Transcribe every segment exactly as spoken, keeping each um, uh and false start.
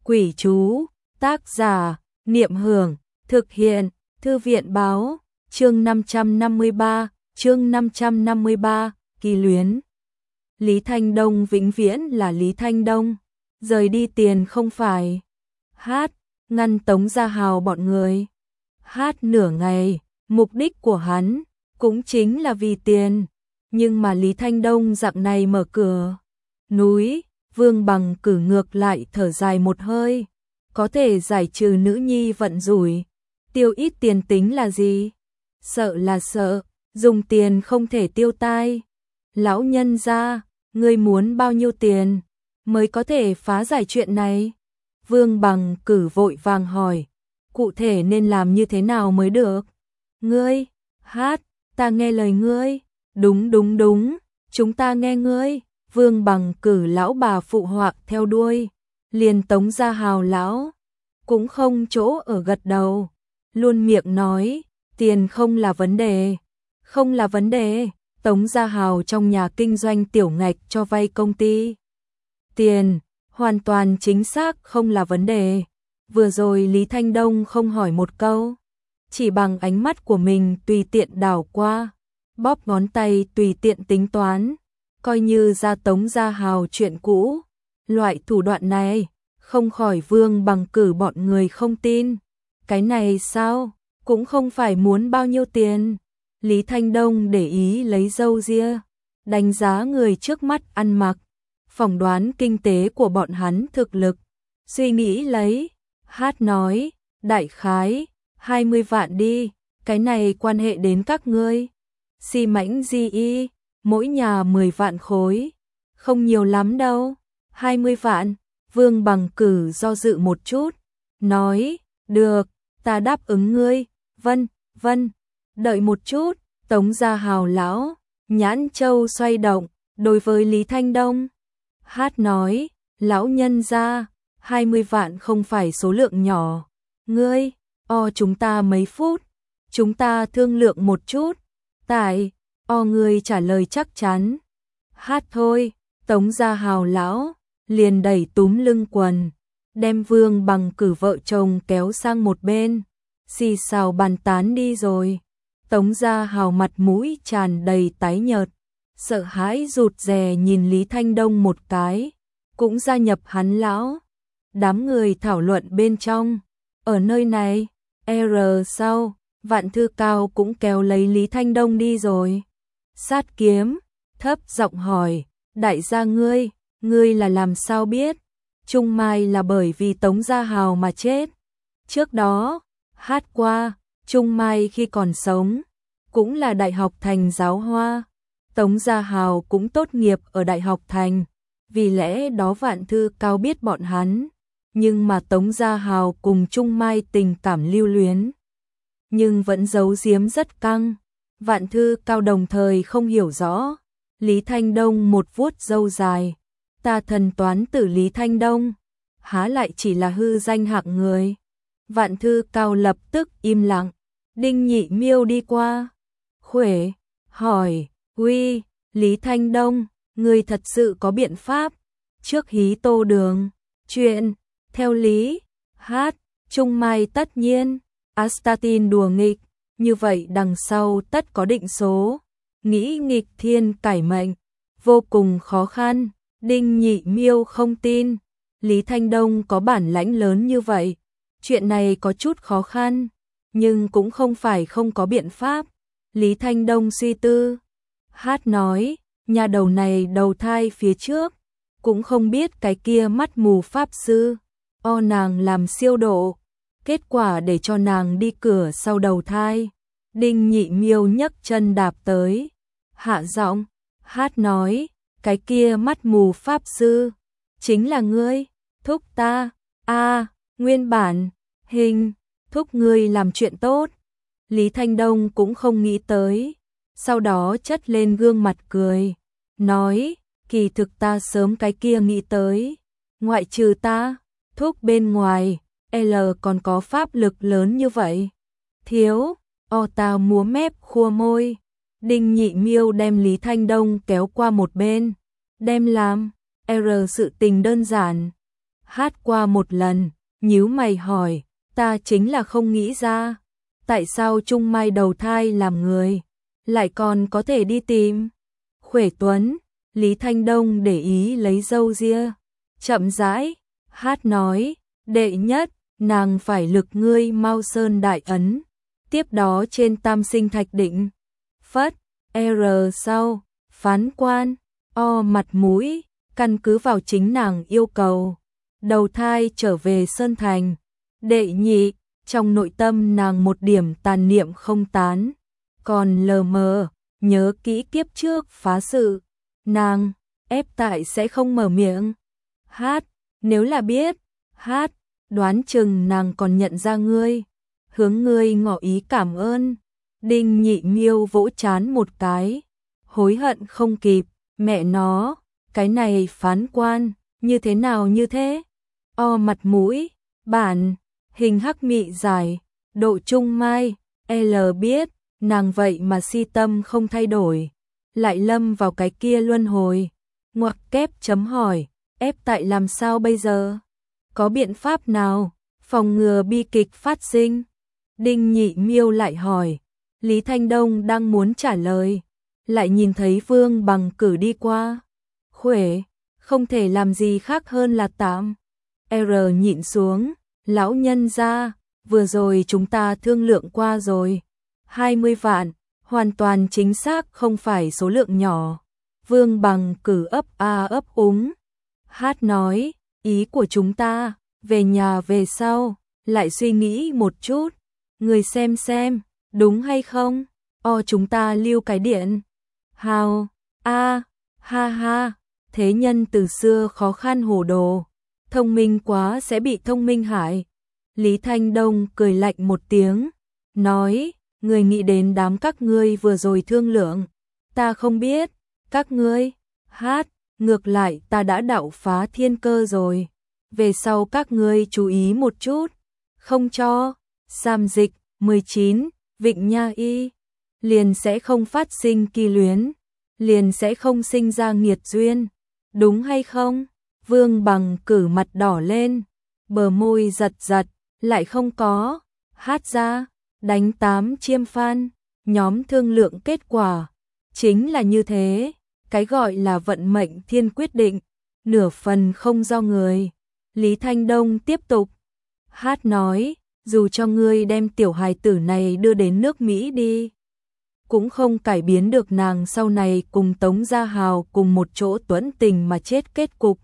Quỷ chú, tác giả, Niệm Hưởng, thực hiện, Thư viện báo, chương năm trăm năm mươi ba, chương năm trăm năm mươi ba, kỳ luyến. Lý Thanh Đông vĩnh viễn là Lý Thanh Đông, rời đi tiền không phải. Hát, ngăn Tống Gia Hào bọn người. Hát nửa ngày, mục đích của hắn cũng chính là vì tiền, nhưng mà Lý Thanh Đông dạng này mở cửa. Núi, Vương Bằng cử ngược lại thở dài một hơi, có thể giải trừ nữ nhi vận rủi, tiêu ít tiền tính là gì? Sợ là sợ, dùng tiền không thể tiêu tai. Lão nhân gia, ngươi muốn bao nhiêu tiền mới có thể phá giải chuyện này? Vương Bằng cử vội vàng hỏi, cụ thể nên làm như thế nào mới được? Ngươi, Hát, ta nghe lời ngươi. Đúng đúng đúng, chúng ta nghe ngươi. Vương Bằng cử lão bà phụ họa theo đuôi, liền Tống Gia Hào lão cũng không chỗ ở gật đầu, luôn miệng nói, tiền không là vấn đề, không là vấn đề. Tống Gia Hào trong nhà kinh doanh tiểu ngạch cho vay công ty. Tiền, hoàn toàn chính xác không là vấn đề. Vừa rồi Lý Thanh Đông không hỏi một câu, chỉ bằng ánh mắt của mình tùy tiện đảo qua, bóp ngón tay tùy tiện tính toán, coi như ra Tống Gia Hào chuyện cũ. Loại thủ đoạn này, không khỏi Vương Bằng cử bọn người không tin. Cái này sao, cũng không phải muốn bao nhiêu tiền. Lý Thanh Đông để ý lấy râu ria, đánh giá người trước mắt ăn mặc, phỏng đoán kinh tế của bọn hắn thực lực, suy nghĩ lấy. Hát nói, đại khái, hai mươi vạn đi, cái này quan hệ đến các ngươi. Xi Mãnh Di Y, mỗi nhà mười vạn khối, không nhiều lắm đâu. hai mươi vạn, Vương Bằng cử do dự một chút, nói, được, ta đáp ứng ngươi. Vân, vân, đợi một chút. Tống Gia Hào lão nhãn châu xoay động, đối với Lý Thanh Đông. Hát nói, lão nhân gia, hai mươi vạn không phải số lượng nhỏ. Ngươi, o chúng ta mấy phút, chúng ta thương lượng một chút. Tại, o ngươi trả lời chắc chắn. Hát thôi. Tống Gia Hào lão liền đẩy túm lưng quần, đem Vương Bằng cử vợ chồng kéo sang một bên, xì xào bàn tán đi rồi. Tống Gia Hào mặt mũi tràn đầy tái nhợt, sợ hãi rụt rè nhìn Lý Thanh Đông một cái, cũng gia nhập hắn lão. Đám người thảo luận bên trong, ở nơi này, R sau, Vạn Thư Cao cũng kéo lấy Lý Thanh Đông đi rồi. Sát Kiếm thấp giọng hỏi, đại gia ngươi, ngươi là làm sao biết Trung Mai là bởi vì Tống Gia Hào mà chết? Trước đó, Hát qua, Trung Mai khi còn sống, cũng là Đại học Thành giáo hoa. Tống Gia Hào cũng tốt nghiệp ở Đại học Thành, vì lẽ đó Vạn Thư Cao biết bọn hắn. Nhưng mà Tống Gia Hào cùng Trung Mai tình cảm lưu luyến, nhưng vẫn giấu giếm rất căng. Vạn Thư Cao đồng thời không hiểu rõ. Lý Thanh Đông một vuốt râu dài, ta thần toán tử Lý Thanh Đông, há lại chỉ là hư danh hạng người. Vạn Thư Cao lập tức im lặng. Đinh Nhị Miêu đi qua, khuể, hỏi, uy, Lý Thanh Đông, ngươi thật sự có biện pháp? Trước hí Tô Đường, chuyện, theo lý, Hát, Trung Mai tất nhiên, Astatin đùa nghịch, như vậy đằng sau tất có định số, nghĩ nghịch thiên cải mệnh, vô cùng khó khăn. Đinh Nhị Miêu không tin, Lý Thanh Đông có bản lãnh lớn như vậy, chuyện này có chút khó khăn, nhưng cũng không phải không có biện pháp. Lý Thanh Đông suy tư. Hát nói, nhà đầu này đầu thai phía trước, cũng không biết cái kia mắt mù pháp sư, o nàng làm siêu độ, kết quả để cho nàng đi cửa sau đầu thai. Đinh Nhị Miêu nhấc chân đạp tới, hạ giọng. Hát nói, cái kia mắt mù pháp sư, chính là ngươi, thúc ta. A, nguyên bản, hình, thúc ngươi làm chuyện tốt. Lý Thanh Đông cũng không nghĩ tới, sau đó chất lên gương mặt cười, nói, kỳ thực ta sớm cái kia nghĩ tới, ngoại trừ ta, thúc bên ngoài, L còn có pháp lực lớn như vậy. Thiếu, o ta múa mép khua môi. Đinh Nhị Miêu đem Lý Thanh Đông kéo qua một bên, đem làm, R sự tình đơn giản. Hát qua một lần, nhíu mày hỏi, ta chính là không nghĩ ra, tại sao Trung Mai đầu thai làm người, lại còn có thể đi tìm. Khuể Tuấn, Lý Thanh Đông để ý lấy râu ria, chậm rãi, Hát nói, đệ nhất, nàng phải lực ngươi Mao Sơn đại ấn, tiếp đó trên tam sinh thạch định, phất, R sau, phán quan, O mặt mũi, căn cứ vào chính nàng yêu cầu, đầu thai trở về Sơn Thành. Đệ nhị, trong nội tâm nàng một điểm tàn niệm không tán, còn lờ mờ, nhớ kỹ kiếp trước phá sự, nàng, ép tại sẽ không mở miệng. Hát, nếu là biết, Hát, đoán chừng nàng còn nhận ra ngươi, hướng ngươi ngỏ ý cảm ơn. Đinh Nhị Miêu vỗ chán một cái, hối hận không kịp, mẹ nó, cái này phán quan, như thế nào như thế? O mặt mũi, bản, hình hắc mị dài, độ Trung Mai, L biết, nàng vậy mà si tâm không thay đổi, lại lâm vào cái kia luân hồi. Ngoặc kép chấm hỏi, ép tại làm sao bây giờ? Có biện pháp nào phòng ngừa bi kịch phát sinh? Đinh Nhị Miêu lại hỏi. Lý Thanh Đông đang muốn trả lời, lại nhìn thấy Vương Bằng Cử đi qua. Khuể, không thể làm gì khác hơn là tạm. R nhịn xuống, lão nhân ra, vừa rồi chúng ta thương lượng qua rồi. hai mươi vạn, hoàn toàn chính xác không phải số lượng nhỏ. Vương Bằng Cử ấp a ấp úng. Hát nói, ý của chúng ta, về nhà về sau, lại suy nghĩ một chút. Người xem xem, đúng hay không? O chúng ta lưu cái điện. Hào, a, ha ha, thế nhân từ xưa khó khăn hồ đồ, thông minh quá sẽ bị thông minh hại. Lý Thanh Đông cười lạnh một tiếng, nói, người nghĩ đến đám các ngươi vừa rồi thương lượng, ta không biết, các ngươi, Hát, ngược lại ta đã đạo phá thiên cơ rồi, về sau các ngươi chú ý một chút, không cho, Sam dịch, mười chín, Vịnh Nha Y, liền sẽ không phát sinh kỳ luyến, liền sẽ không sinh ra nghiệt duyên, đúng hay không? Vương Bằng Cử mặt đỏ lên, bờ môi giật giật, lại không có, Hát ra, đánh tám chiêm phan, nhóm thương lượng kết quả, chính là như thế, cái gọi là vận mệnh thiên quyết định, nửa phần không do người. Lý Thanh Đông tiếp tục, Hát nói, dù cho ngươi đem tiểu hài tử này đưa đến nước Mỹ đi, cũng không cải biến được nàng sau này cùng Tống Gia Hào cùng một chỗ tuẫn tình mà chết kết cục.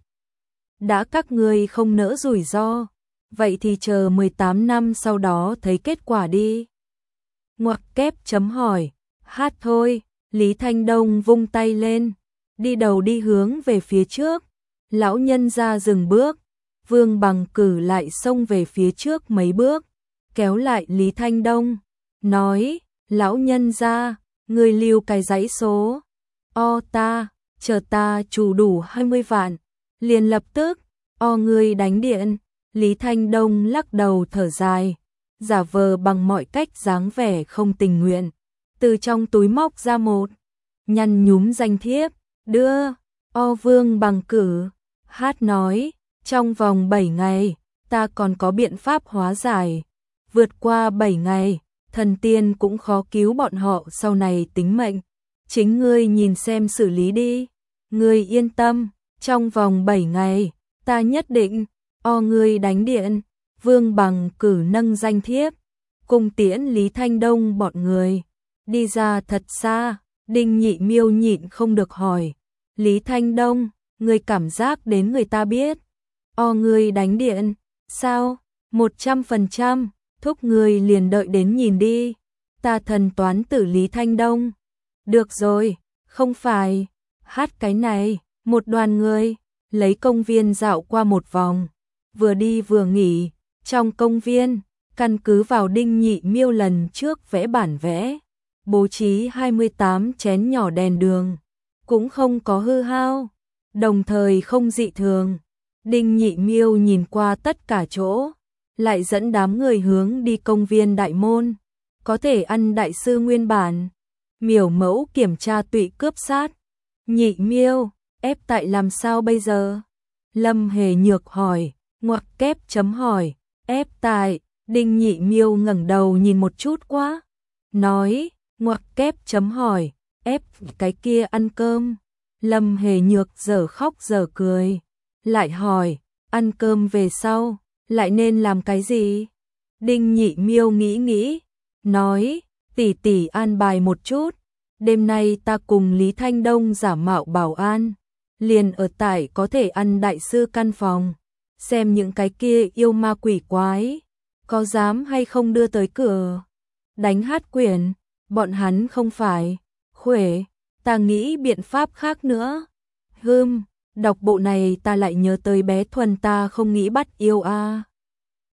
Đã các ngươi không nỡ rủi ro, vậy thì chờ mười tám năm sau đó thấy kết quả đi. Ngoặc kép chấm hỏi, Hát thôi, Lý Thanh Đông vung tay lên, đi đầu đi hướng về phía trước, lão nhân ra dừng bước, Vương Bằng Cử lại xông về phía trước mấy bước, kéo lại Lý Thanh Đông, nói, lão nhân ra, người lưu cái dãy số, o ta, chờ ta chủ đủ hai mươi vạn, liền lập tức, o người đánh điện. Lý Thanh Đông lắc đầu thở dài, giả vờ bằng mọi cách dáng vẻ không tình nguyện, từ trong túi móc ra một, nhăn nhúm danh thiếp, đưa, o Vương Bằng Cử, Hát nói, trong vòng bảy ngày, ta còn có biện pháp hóa giải, vượt qua bảy ngày, thần tiên cũng khó cứu bọn họ sau này tính mệnh, chính ngươi nhìn xem xử lý đi, ngươi yên tâm, trong vòng bảy ngày, ta nhất định, o ngươi đánh điện. Vương Bằng Cử nâng danh thiếp, cùng tiễn Lý Thanh Đông bọn người, đi ra thật xa. Đinh Nhị Miêu nhịn không được hỏi, Lý Thanh Đông, ngươi cảm giác đến người ta biết, o ngươi đánh điện, sao, một trăm phần trăm, thúc ngươi liền đợi đến nhìn đi, ta thần toán tử Lý Thanh Đông, được rồi, không phải, Hát cái này, một đoàn người, lấy công viên dạo qua một vòng, vừa đi vừa nghỉ, trong công viên, căn cứ vào Đinh Nhị Miêu lần trước vẽ bản vẽ, bố trí hai mươi tám chén nhỏ đèn đường, cũng không có hư hao, đồng thời không dị thường. Đinh Nhị Miêu nhìn qua tất cả chỗ, lại dẫn đám người hướng đi công viên đại môn, có thể ăn đại sư nguyên bản. Miểu Mẫu kiểm tra tụy cướp sát, Nhị Miêu, ép tại làm sao bây giờ? Lâm Hề Nhược hỏi, Ngoặc kép chấm hỏi, ép tại, Đinh Nhị Miêu ngẩng đầu nhìn một chút quá, nói, ngoặc kép chấm hỏi, ép cái kia ăn cơm. Lâm Hề Nhược giờ khóc giờ cười, lại hỏi, ăn cơm về sau, lại nên làm cái gì? Đinh Nhị Miêu nghĩ nghĩ, nói, tỷ tỷ an bài một chút, đêm nay ta cùng Lý Thanh Đông giả mạo bảo an, liền ở tại có thể ăn đại sư căn phòng, xem những cái kia yêu ma quỷ quái, có dám hay không đưa tới cửa, đánh hát quyển, bọn hắn không phải, khuể, ta nghĩ biện pháp khác nữa. Hừm, đọc bộ này ta lại nhớ tới bé Thuần ta không nghĩ bắt yêu a.